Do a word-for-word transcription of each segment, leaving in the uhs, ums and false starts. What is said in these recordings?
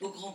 Pogrom.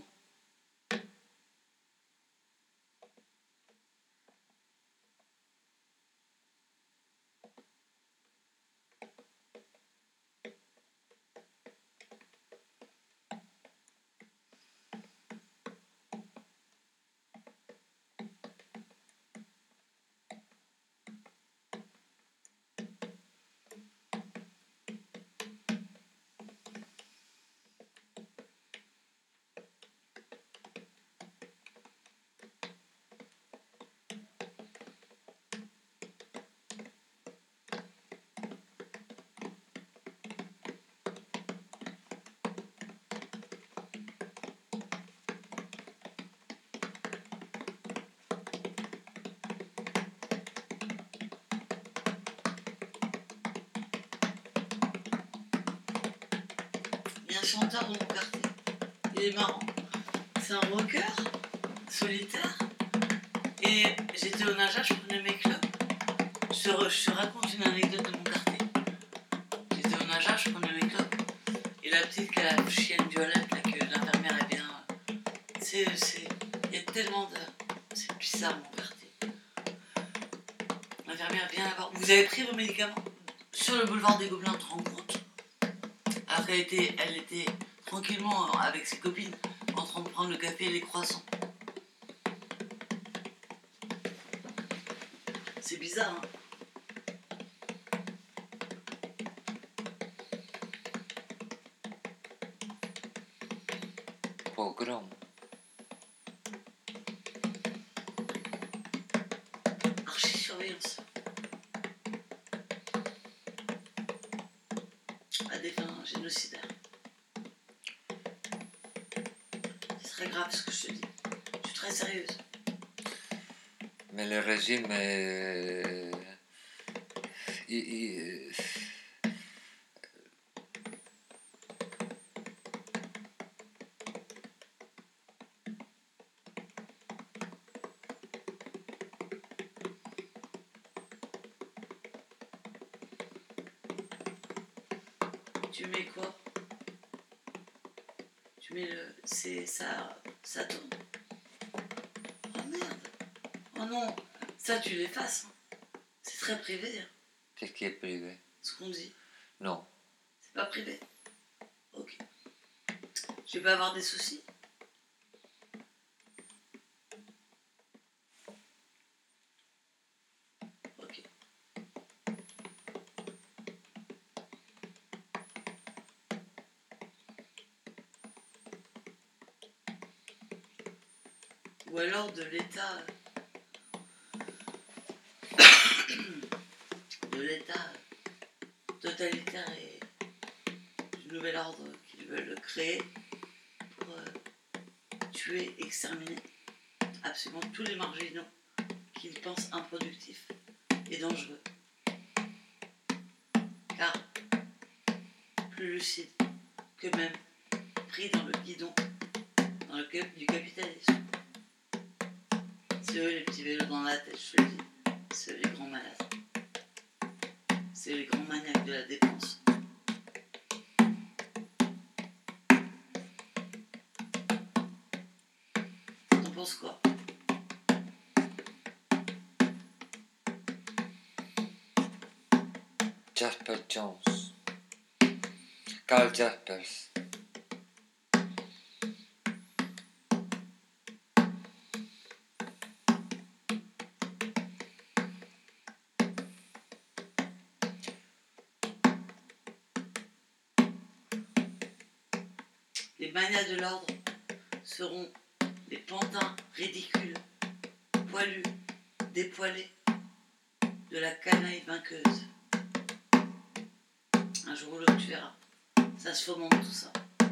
Il y a un chanteur dans mon quartier. Il est marrant. C'est un rocker, solitaire. Et j'étais au Naja, je prenais mes clubs. Je te, re, je te raconte une anecdote de mon quartier. J'étais au Naja, je prenais mes clubs. Et la petite qui a la chienne violette, là, que l'infirmière est bien. C'est. c'est il y a tellement de. C'est bizarre, mon quartier. L'infirmière vient la voir. Vous avez pris vos médicaments sur le boulevard des Gobelins, tu te rends compte? Alors qu'elle était, elle était tranquillement avec ses copines en train de prendre le café et les croissants. C'est bizarre, hein? Pogrom. Archi-surveillance. À des fins génocidaires. C'est très grave ce que je te dis. Je suis très sérieuse. Mais le régime est... il, il... Tu mets quoi? Tu mets le... C'est... ça... ça tourne. Oh merde. Oh non. Ça, tu l'effaces. Hein. C'est très privé. Hein. Qu'est-ce qui est privé? Ce qu'on dit. Non. C'est pas privé. Ok. Je vais pas avoir des soucis. Ok. Ou alors de l'état... de l'état totalitaire et du nouvel ordre qu'ils veulent créer pour euh, tuer, exterminer absolument tous les marginaux qu'ils pensent improductifs et dangereux. Car plus lucides qu'eux-mêmes, pris dans le guidon dans le du capitalisme. C'est eux les petits vélos dans la tête, je te le dis. C'est eux les grands malades. C'est eux les grands maniaques de la dépense. T'en penses quoi? Jasper Jones. Carl Jaspers. Les manias de l'ordre seront des pantins ridicules, poilus, dépoilés de la canaille vainqueuse. Un jour ou l'autre, tu verras. Ça se fomente tout ça.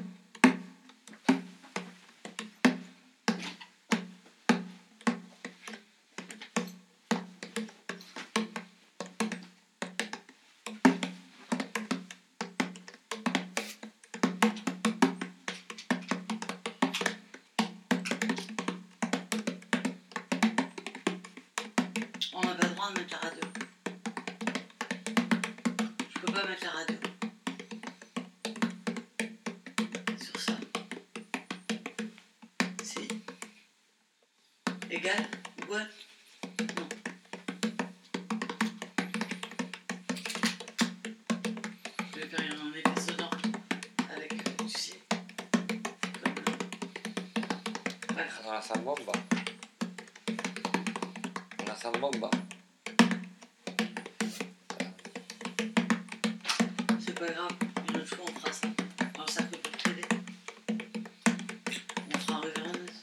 On n'a pas le droit de mettre la radio. Je peux pas mettre la radio. Sur ça. Égal, boîte, non. Je vais faire un effet sonore avec, tu sais, comme... Voilà. Una zambomba. Una zambomba. C'est pas grave, une autre fois on fera ça. Alors ça peut pas t'aider. On fera un révérendus.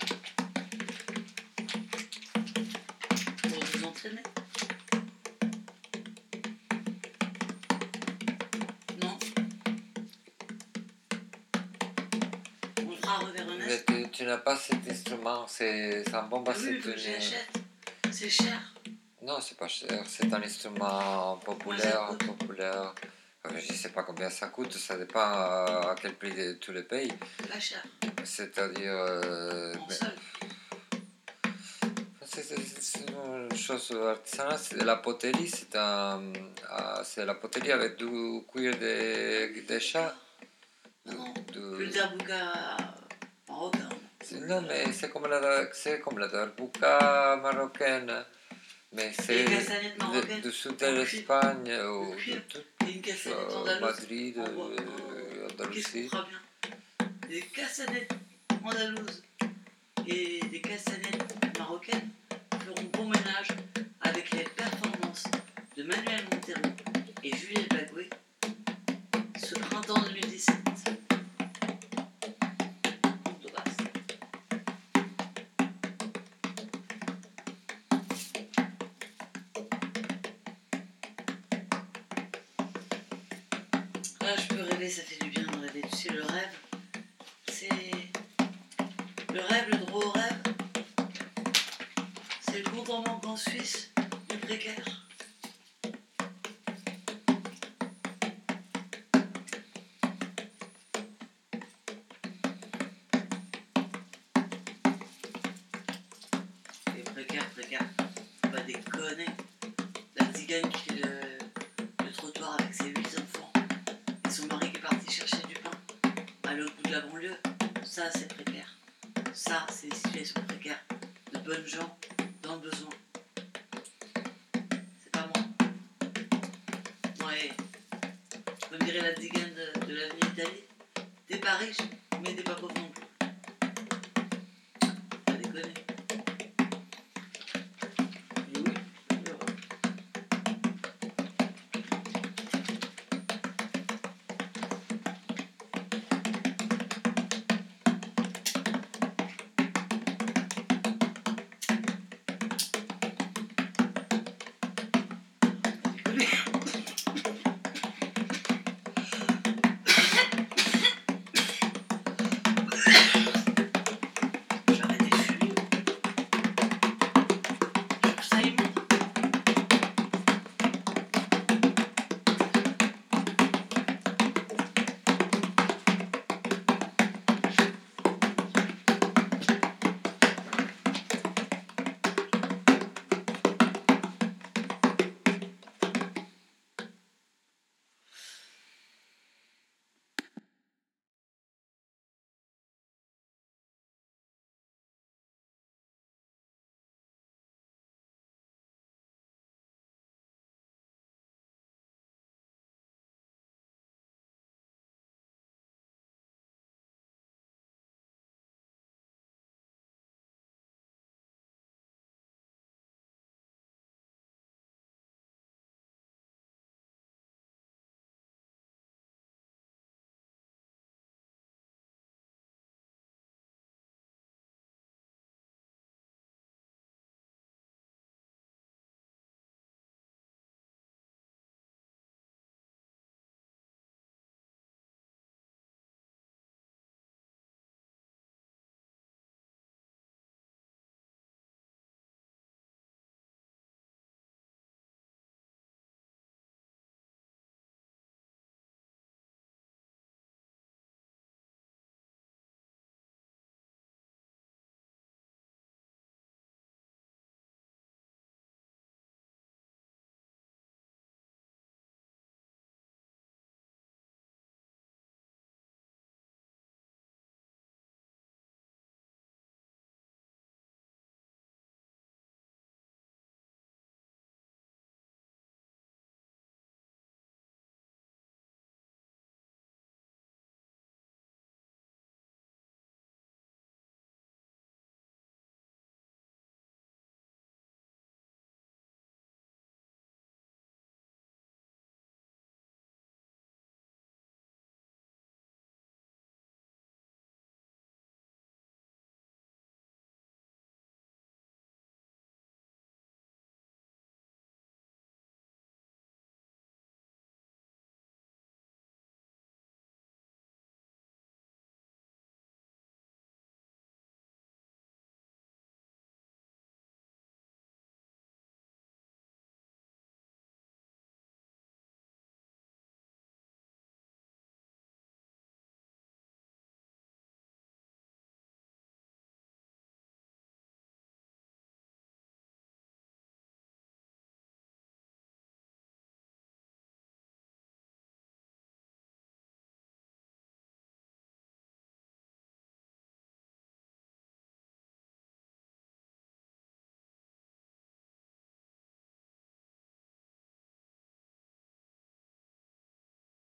Pour vous entraîner. Non. On fera un révérendus. Mais tu, tu n'as pas cet instrument, c'est zambomba, Oui, c'est il faut que une... j'achète. C'est cher. Non, c'est pas cher, c'est un instrument populaire, coûte populaire. Euh, Je ne sais pas combien ça coûte, ça dépend à, à quel prix de tous les pays. C'est pas cher. C'est-à-dire, euh, En mais- sol. c'est c'est- c'est une chose artisanale, c'est la poterie, c'est un, ah, c'est la poterie avec du cuir de, de chat. Ah non. Du- Je veux dire bouca marocain. c'est- non, mais c'est comme la, c'est comme la darbuka marocaine, mais c'est Les cassanettes de- marocaines. du sud de en cuivre. l'Espagne ou Le de cuivre. tout Et une cassanette euh, andalouse. Madrid, En bois. euh, Oh, qu'est-ce qu'on Andalousie. fera bien. Des cassanettes andalouses et des cassanettes marocaines feront bon ménage avec les performances de Manuel Montero et Juliette Bagoué ce printemps deux mille dix-sept. Punto basta. Là, je peux rêver, ça fait du bien de rêver. Tu sais, le rêve, c'est. Le rêve, le droit au rêve, c'est le compte en banque en Suisse du précaire. Les précaires, précaires, faut pas déconner. La tzigane qui fait le, le trottoir avec ses huit enfants et son mari qui est parti chercher du pain à l'autre bout de la banlieue, ça c'est précaire. Ça c'est des situations précaires de bonnes gens dans le besoin. C'est pas moi. Ouais, comme dirait la tzigane de, de l'avenue Italie, t'es pas riche, mais t'es pas pauvre non plus. Pas déconner.